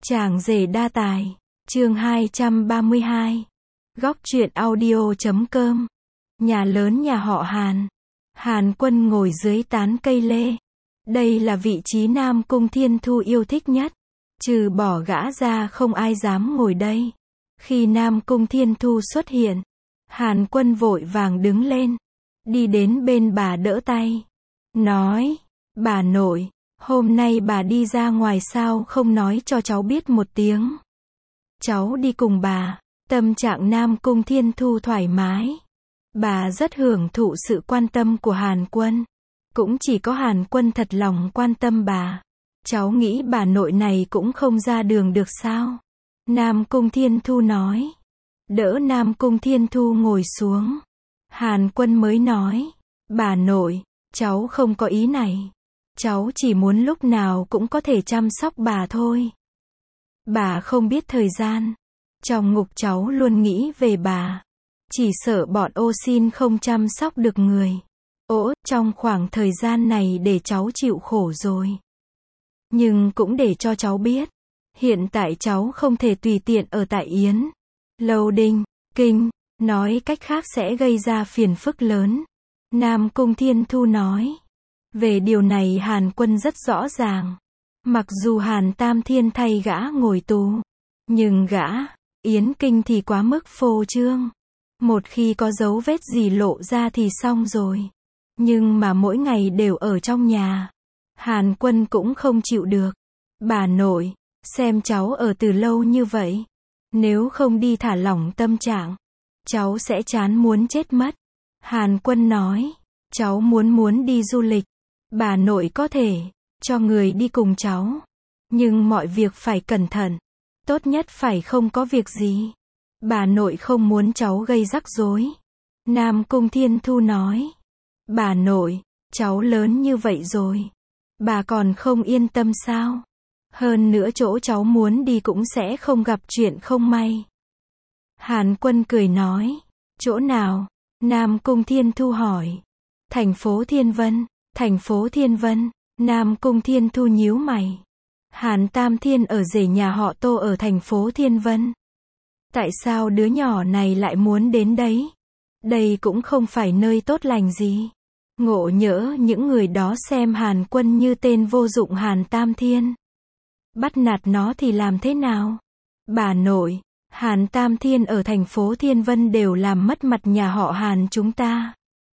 Chàng rể đa tài. Chương 232. Góc truyện audio.com. Nhà lớn nhà họ Hàn. Hàn Quân ngồi dưới tán cây lê. Đây là vị trí Nam Cung Thiên Thu yêu thích nhất. Trừ bỏ gã ra không ai dám ngồi đây. Khi Nam Cung Thiên Thu xuất hiện, Hàn Quân vội vàng đứng lên, đi đến bên bà đỡ tay. Nói, bà nội, hôm nay bà đi ra ngoài sao không nói cho cháu biết một tiếng. Cháu đi cùng bà. Tâm trạng Nam Cung Thiên Thu thoải mái. Bà rất hưởng thụ sự quan tâm của Hàn Quân. Cũng chỉ có Hàn Quân thật lòng quan tâm bà. Cháu nghĩ bà nội này cũng không ra đường được sao? Nam Cung Thiên Thu nói. Đỡ Nam Cung Thiên Thu ngồi xuống. Hàn Quân mới nói. Bà nội, cháu không có ý này. Cháu chỉ muốn lúc nào cũng có thể chăm sóc bà thôi. Bà không biết thời gian. Trong ngục cháu luôn nghĩ về bà. Chỉ sợ bọn ô xin không chăm sóc được người. Trong khoảng thời gian này để cháu chịu khổ rồi. Nhưng cũng để cho cháu biết. Hiện tại cháu không thể tùy tiện ở tại Yến Lâu Đinh, Kinh. Nói cách khác sẽ gây ra phiền phức lớn. Nam Cung Thiên Thu nói. Về điều này Hàn Quân rất rõ ràng. Mặc dù Hàn Tam Thiên thay gã ngồi tù. Nhưng gã, Yến Kinh thì quá mức phô trương. Một khi có dấu vết gì lộ ra thì xong rồi. Nhưng mà mỗi ngày đều ở trong nhà. Hàn Quân cũng không chịu được. Bà nội, xem cháu ở từ lâu như vậy. Nếu không đi thả lỏng tâm trạng, cháu sẽ chán muốn chết mất. Hàn Quân nói, cháu muốn đi du lịch. Bà nội có thể cho người đi cùng cháu. Nhưng mọi việc phải cẩn thận. Tốt nhất phải không có việc gì. Bà nội không muốn cháu gây rắc rối. Nam Cung Thiên Thu nói. Bà nội, cháu lớn như vậy rồi. Bà còn không yên tâm sao? Hơn nữa chỗ cháu muốn đi cũng sẽ không gặp chuyện không may. Hàn Quân cười nói. Chỗ nào? Nam Cung Thiên Thu hỏi. Thành phố Thiên Vân. Thành phố Thiên Vân. Nam Cung Thiên Thu nhíu mày. Hàn Tam Thiên ở rể nhà họ Tô ở thành phố Thiên Vân. Tại sao đứa nhỏ này lại muốn đến đấy? Đây cũng không phải nơi tốt lành gì. Ngộ nhỡ những người đó xem Hàn Quân như tên vô dụng Hàn Tam Thiên. Bắt nạt nó thì làm thế nào? Bà nội, Hàn Tam Thiên ở thành phố Thiên Vân đều làm mất mặt nhà họ Hàn chúng ta.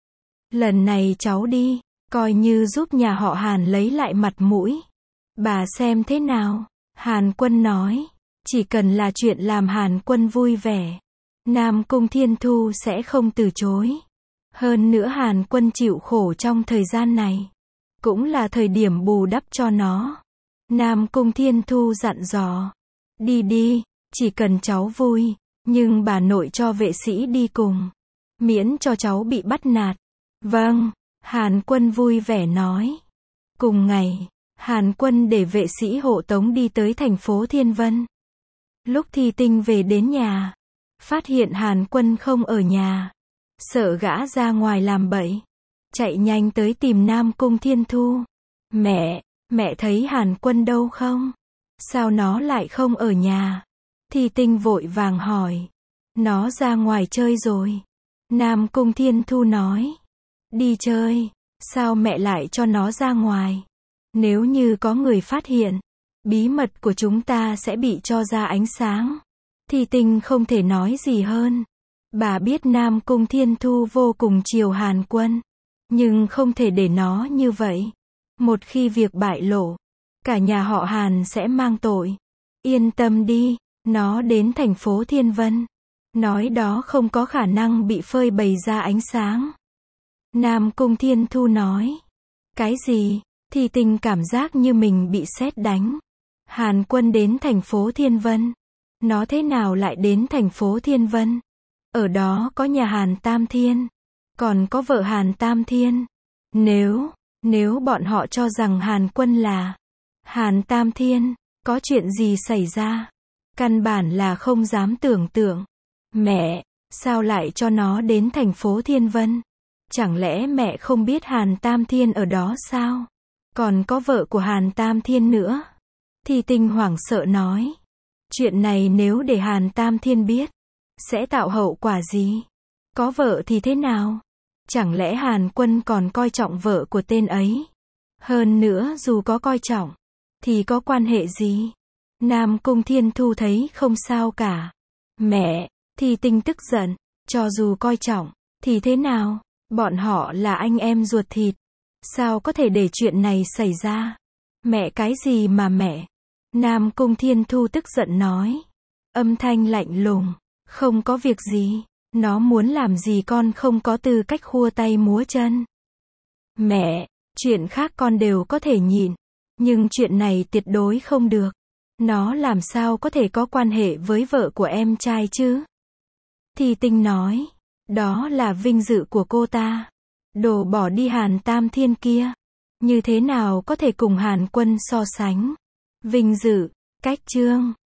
Lần này cháu đi, coi như giúp nhà họ Hàn lấy lại mặt mũi. Bà xem thế nào? Hàn Quân nói. Chỉ cần là chuyện làm Hàn Quân vui vẻ, Nam Cung Thiên Thu sẽ không từ chối. Hơn nữa Hàn Quân chịu khổ trong thời gian này, cũng là thời điểm bù đắp cho nó. Nam Cung Thiên Thu dặn dò. Đi đi, chỉ cần cháu vui, nhưng bà nội cho vệ sĩ đi cùng. Miễn cho cháu bị bắt nạt. Vâng, Hàn Quân vui vẻ nói. Cùng ngày, Hàn Quân để vệ sĩ hộ tống đi tới thành phố Thiên Vân. Lúc Thi Tinh về đến nhà, phát hiện Hàn Quân không ở nhà. Sợ gã ra ngoài làm bậy. Chạy nhanh tới tìm Nam Cung Thiên Thu. Mẹ thấy Hàn Quân đâu không? Sao nó lại không ở nhà? Thi Tinh vội vàng hỏi. Nó ra ngoài chơi rồi. Nam Cung Thiên Thu nói. Đi chơi? Sao mẹ lại cho nó ra ngoài? Nếu như có người phát hiện, bí mật của chúng ta sẽ bị cho ra ánh sáng. Thi Tinh không thể nói gì hơn. Bà biết Nam Cung Thiên Thu vô cùng chiều Hàn Quân. Nhưng không thể để nó như vậy. Một khi việc bại lộ, cả nhà họ Hàn sẽ mang tội. Yên tâm đi, nó đến thành phố Thiên Vân. Nói đó không có khả năng bị phơi bày ra ánh sáng. Nam Cung Thiên Thu nói. Cái gì? Thi Tinh cảm giác như mình bị sét đánh. Hàn Quân đến thành phố Thiên Vân. Nó thế nào lại đến thành phố Thiên Vân? Ở đó có nhà Hàn Tam Thiên. Còn có vợ Hàn Tam Thiên. Nếu bọn họ cho rằng Hàn Quân là Hàn Tam Thiên, có chuyện gì xảy ra? Căn bản là không dám tưởng tượng. Mẹ, sao lại cho nó đến thành phố Thiên Vân? Chẳng lẽ mẹ không biết Hàn Tam Thiên ở đó sao? Còn có vợ của Hàn Tam Thiên nữa. Thi Tinh hoảng sợ nói. Chuyện này nếu để Hàn Tam Thiên biết, sẽ tạo hậu quả gì? Có vợ thì thế nào? Chẳng lẽ Hàn Quân còn coi trọng vợ của tên ấy? Hơn nữa dù có coi trọng, thì có quan hệ gì? Nam Cung Thiên Thu thấy không sao cả. Mẹ, Thi Tinh tức giận, cho dù coi trọng, thì thế nào? Bọn họ là anh em ruột thịt. Sao có thể để chuyện này xảy ra? Mẹ cái gì mà mẹ? Nam Cung Thiên Thu tức giận nói. Âm thanh lạnh lùng. Không có việc gì. Nó muốn làm gì con không có tư cách khua tay múa chân. Mẹ, chuyện khác con đều có thể nhịn. Nhưng chuyện này tuyệt đối không được. Nó làm sao có thể có quan hệ với vợ của em trai chứ? Thi Tinh nói. Đó là vinh dự của cô ta. Đồ bỏ đi Hàn Tam Thiên kia. Như thế nào có thể cùng Hàn Quân so sánh? Vinh dự, cách chương.